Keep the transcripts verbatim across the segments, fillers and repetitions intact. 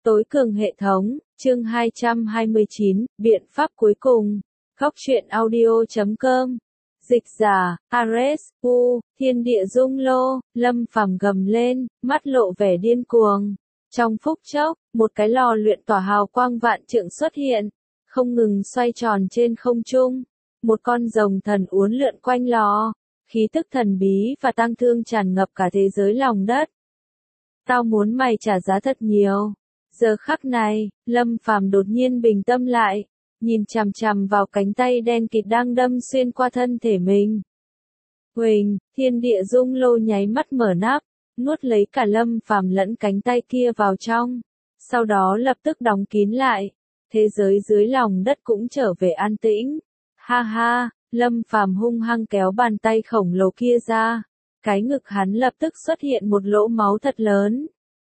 Tối cường hệ thống, chương hai trăm hai mươi chín, biện pháp cuối cùng. Góc truyện audio chấm com. Dịch giả, Ares, U, thiên địa rung lô, Lâm Phàm gầm lên, mắt lộ vẻ điên cuồng. Trong phút chốc, một cái lò luyện tỏa hào quang vạn trượng xuất hiện, không ngừng xoay tròn trên không trung. Một con rồng thần uốn lượn quanh lò, khí tức thần bí và tang thương tràn ngập cả thế giới lòng đất. Tao muốn mày trả giá thật nhiều. Giờ khắc này, Lâm Phàm đột nhiên bình tâm lại, nhìn chằm chằm vào cánh tay đen kịt đang đâm xuyên qua thân thể mình. Huỳnh, thiên địa rung lô nháy mắt mở nắp, nuốt lấy cả Lâm Phàm lẫn cánh tay kia vào trong, sau đó lập tức đóng kín lại. Thế giới dưới lòng đất cũng trở về an tĩnh. Ha ha, Lâm Phàm hung hăng kéo bàn tay khổng lồ kia ra, cái ngực hắn lập tức xuất hiện một lỗ máu thật lớn.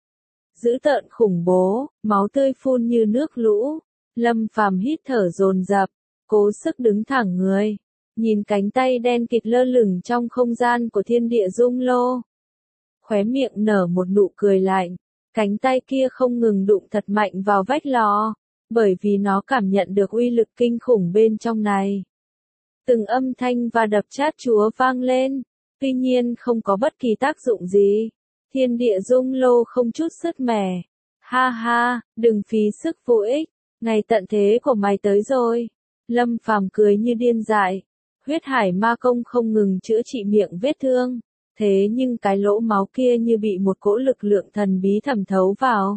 Dữ tợn khủng bố, máu tươi phun như nước lũ. Lâm Phàm hít thở dồn dập, cố sức đứng thẳng người, nhìn cánh tay đen kịt lơ lửng trong không gian của thiên địa rung lô. Khóe miệng nở một nụ cười lạnh, cánh tay kia không ngừng đụng thật mạnh vào vách lò, bởi vì nó cảm nhận được uy lực kinh khủng bên trong này. Từng âm thanh và đập chát chúa vang lên, tuy nhiên không có bất kỳ tác dụng gì. Thiên địa rung lô không chút sứt mẻ. Ha ha, đừng phí sức vô ích, ngày tận thế của mày tới rồi. Lâm Phàm cười như điên dại. Huyết hải ma công không ngừng chữa trị miệng vết thương, thế nhưng cái lỗ máu kia như bị một cỗ lực lượng thần bí thẩm thấu vào,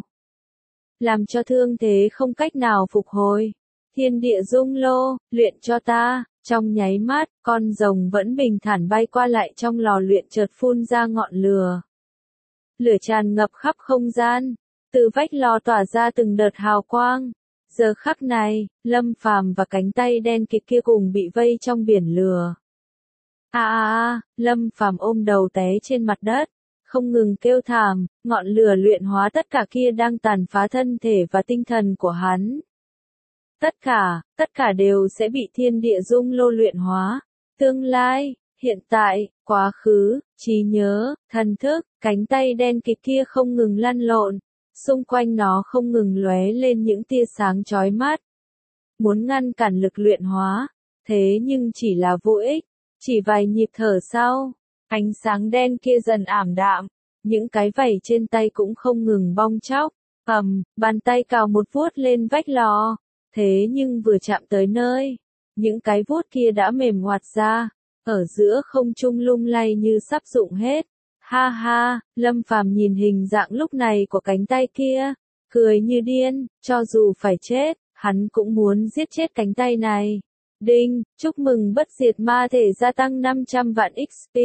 làm cho thương thế không cách nào phục hồi. Thiên địa rung lô, luyện cho ta. Trong nháy mắt, con rồng vẫn bình thản bay qua lại trong lò luyện chợt phun ra ngọn lửa. Lửa tràn ngập khắp không gian, từ vách lò tỏa ra từng đợt hào quang. Giờ khắc này, Lâm Phàm và cánh tay đen kịt kia cùng bị vây trong biển lửa. A a a, Lâm Phàm ôm đầu té trên mặt đất, không ngừng kêu thảm, ngọn lửa luyện hóa tất cả kia đang tàn phá thân thể và tinh thần của hắn. Tất cả, tất cả đều sẽ bị thiên địa rung lô luyện hóa. Tương lai, hiện tại, quá khứ, trí nhớ, thần thức, cánh tay đen kịt kia không ngừng lăn lộn, xung quanh nó không ngừng lóe lên những tia sáng chói mắt. Muốn ngăn cản lực luyện hóa, thế nhưng chỉ là vô ích. Chỉ vài nhịp thở sau, ánh sáng đen kia dần ảm đạm, những cái vảy trên tay cũng không ngừng bong tróc. Ầm, bàn tay cào một vuốt lên vách lò, thế nhưng vừa chạm tới nơi, những cái vuốt kia đã mềm ngoặt ra, ở giữa không trung lung lay như sắp rụng hết. Ha ha, Lâm Phàm nhìn hình dạng lúc này của cánh tay kia, cười như điên, cho dù phải chết, hắn cũng muốn giết chết cánh tay này. Đinh, chúc mừng bất diệt ma thể gia tăng năm trăm vạn ích pê.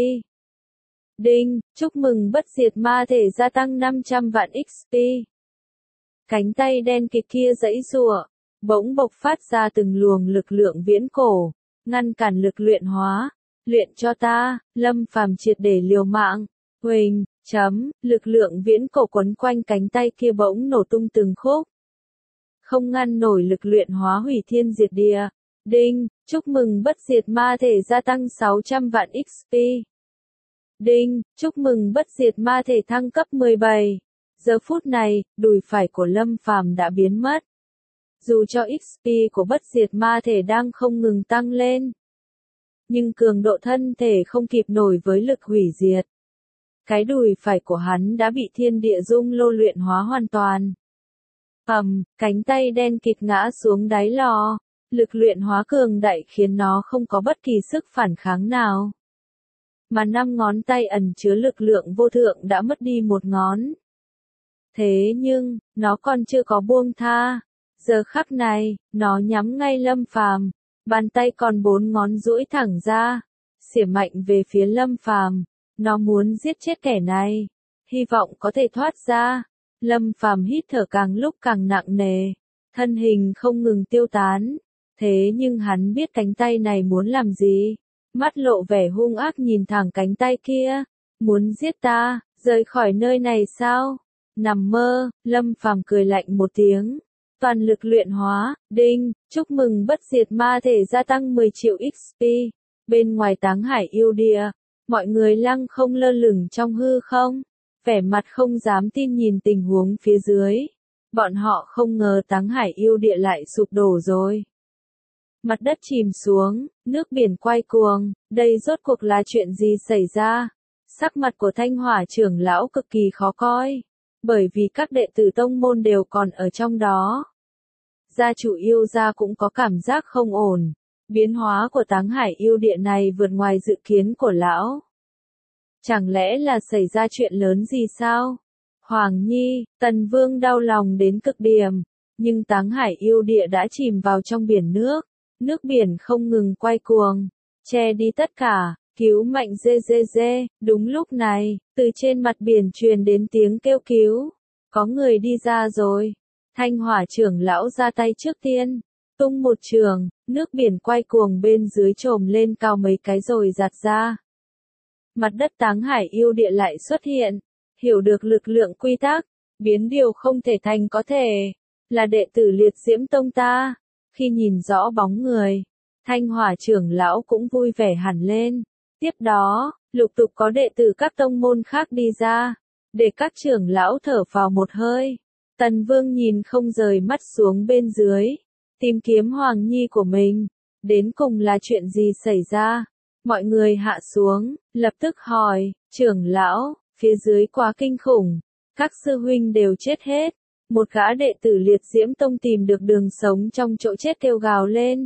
Đinh, chúc mừng bất diệt ma thể gia tăng năm trăm vạn ích pê. Cánh tay đen kịt kia giãy giụa, bỗng bộc phát ra từng luồng lực lượng viễn cổ, ngăn cản lực luyện hóa. Luyện cho ta. Lâm Phàm triệt để liều mạng. Huỳnh, chấm, lực lượng viễn cổ quấn quanh cánh tay kia bỗng nổ tung từng khúc. Không ngăn nổi lực luyện hóa hủy thiên diệt địa. Đinh, chúc mừng bất diệt ma thể gia tăng sáu trăm vạn ích pê. Đinh, chúc mừng bất diệt ma thể thăng cấp mười bảy. Giờ phút này, đùi phải của Lâm Phàm đã biến mất. Dù cho ích pê của bất diệt ma thể đang không ngừng tăng lên, nhưng cường độ thân thể không kịp nổi với lực hủy diệt. Cái đùi phải của hắn đã bị thiên địa rung lô luyện hóa hoàn toàn. Ầm, cánh tay đen kịt ngã xuống đáy lò, lực luyện hóa cường đại khiến nó không có bất kỳ sức phản kháng nào. Mà năm ngón tay ẩn chứa lực lượng vô thượng đã mất đi một ngón. Thế nhưng, nó còn chưa có buông tha. Giờ khắc này, nó nhắm ngay Lâm Phàm, bàn tay còn bốn ngón duỗi thẳng ra, xỉa mạnh về phía Lâm Phàm. Nó muốn giết chết kẻ này, hy vọng có thể thoát ra. Lâm Phàm hít thở càng lúc càng nặng nề, thân hình không ngừng tiêu tán. Thế nhưng hắn biết cánh tay này muốn làm gì, mắt lộ vẻ hung ác nhìn thẳng cánh tay kia. Muốn giết ta, rời khỏi nơi này sao? Nằm mơ. Lâm Phàm cười lạnh một tiếng. Toàn lực luyện hóa. Đinh, chúc mừng bất diệt ma thể gia tăng mười triệu ích pê. Bên ngoài Táng Hải yêu địa, mọi người lăng không lơ lửng trong hư không, vẻ mặt không dám tin nhìn tình huống phía dưới. Bọn họ không ngờ Táng Hải yêu địa lại sụp đổ rồi. Mặt đất chìm xuống, nước biển quay cuồng, đây rốt cuộc là chuyện gì xảy ra? Sắc mặt của Thanh Hỏa trưởng lão cực kỳ khó coi, bởi vì các đệ tử tông môn đều còn ở trong đó. Gia chủ yêu gia cũng có cảm giác không ổn, biến hóa của Táng Hải yêu địa này vượt ngoài dự kiến của lão. Chẳng lẽ là xảy ra chuyện lớn gì sao? Hoàng Nhi, Tần Vương đau lòng đến cực điểm, nhưng Táng Hải yêu địa đã chìm vào trong biển nước, nước biển không ngừng quay cuồng, che đi tất cả, cứu mạnh dê dê dê. Đúng lúc này, từ trên mặt biển truyền đến tiếng kêu cứu, có người đi ra rồi. Thanh Hỏa trưởng lão ra tay trước tiên, tung một trường, nước biển quay cuồng bên dưới trồm lên cao mấy cái rồi giạt ra. Mặt đất Táng Hải yêu địa lại xuất hiện, hiểu được lực lượng quy tắc, biến điều không thể thành có thể, là đệ tử Liệt Diễm Tông ta. Khi nhìn rõ bóng người, Thanh Hỏa trưởng lão cũng vui vẻ hẳn lên. Tiếp đó, lục tục có đệ tử các tông môn khác đi ra, để các trưởng lão thở phào một hơi. Tần Vương nhìn không rời mắt xuống bên dưới, tìm kiếm Hoàng Nhi của mình. Đến cùng là chuyện gì xảy ra? Mọi người hạ xuống, lập tức hỏi, trưởng lão, phía dưới quá kinh khủng, các sư huynh đều chết hết. Một gã đệ tử Liệt Diễm Tông tìm được đường sống trong chỗ chết kêu gào lên.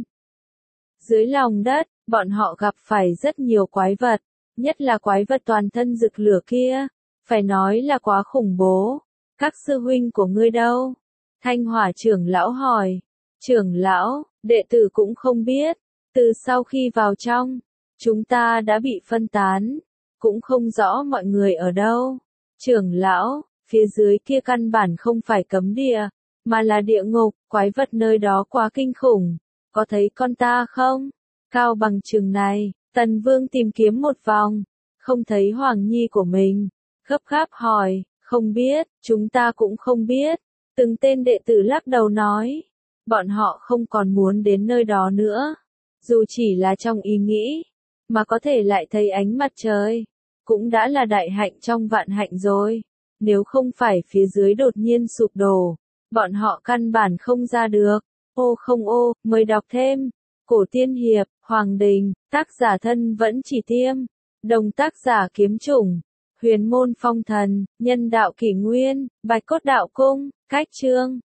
Dưới lòng đất, bọn họ gặp phải rất nhiều quái vật, nhất là quái vật toàn thân rực lửa kia, phải nói là quá khủng bố. Các sư huynh của ngươi đâu? Thanh Hỏa trưởng lão hỏi. Trưởng lão, đệ tử cũng không biết, từ sau khi vào trong, chúng ta đã bị phân tán, cũng không rõ mọi người ở đâu. Trưởng lão, phía dưới kia căn bản không phải cấm địa, mà là địa ngục, quái vật nơi đó quá kinh khủng. Có thấy con ta không? Cao bằng chừng này, Tần Vương tìm kiếm một vòng, không thấy Hoàng Nhi của mình, gấp gáp hỏi, không biết, chúng ta cũng không biết. Từng tên đệ tử lắc đầu nói, bọn họ không còn muốn đến nơi đó nữa, dù chỉ là trong ý nghĩ, mà có thể lại thấy ánh mặt trời, cũng đã là đại hạnh trong vạn hạnh rồi. Nếu không phải phía dưới đột nhiên sụp đổ, bọn họ căn bản không ra được. Ô không ô, mời đọc thêm. Cổ Tiên Hiệp, Hoàng Đình, tác giả thân vẫn chỉ tiêm, đồng tác giả kiếm chủng, Huyền Môn Phong Thần, nhân đạo kỷ nguyên, Bạch Cốt Đạo Cung, cách chương.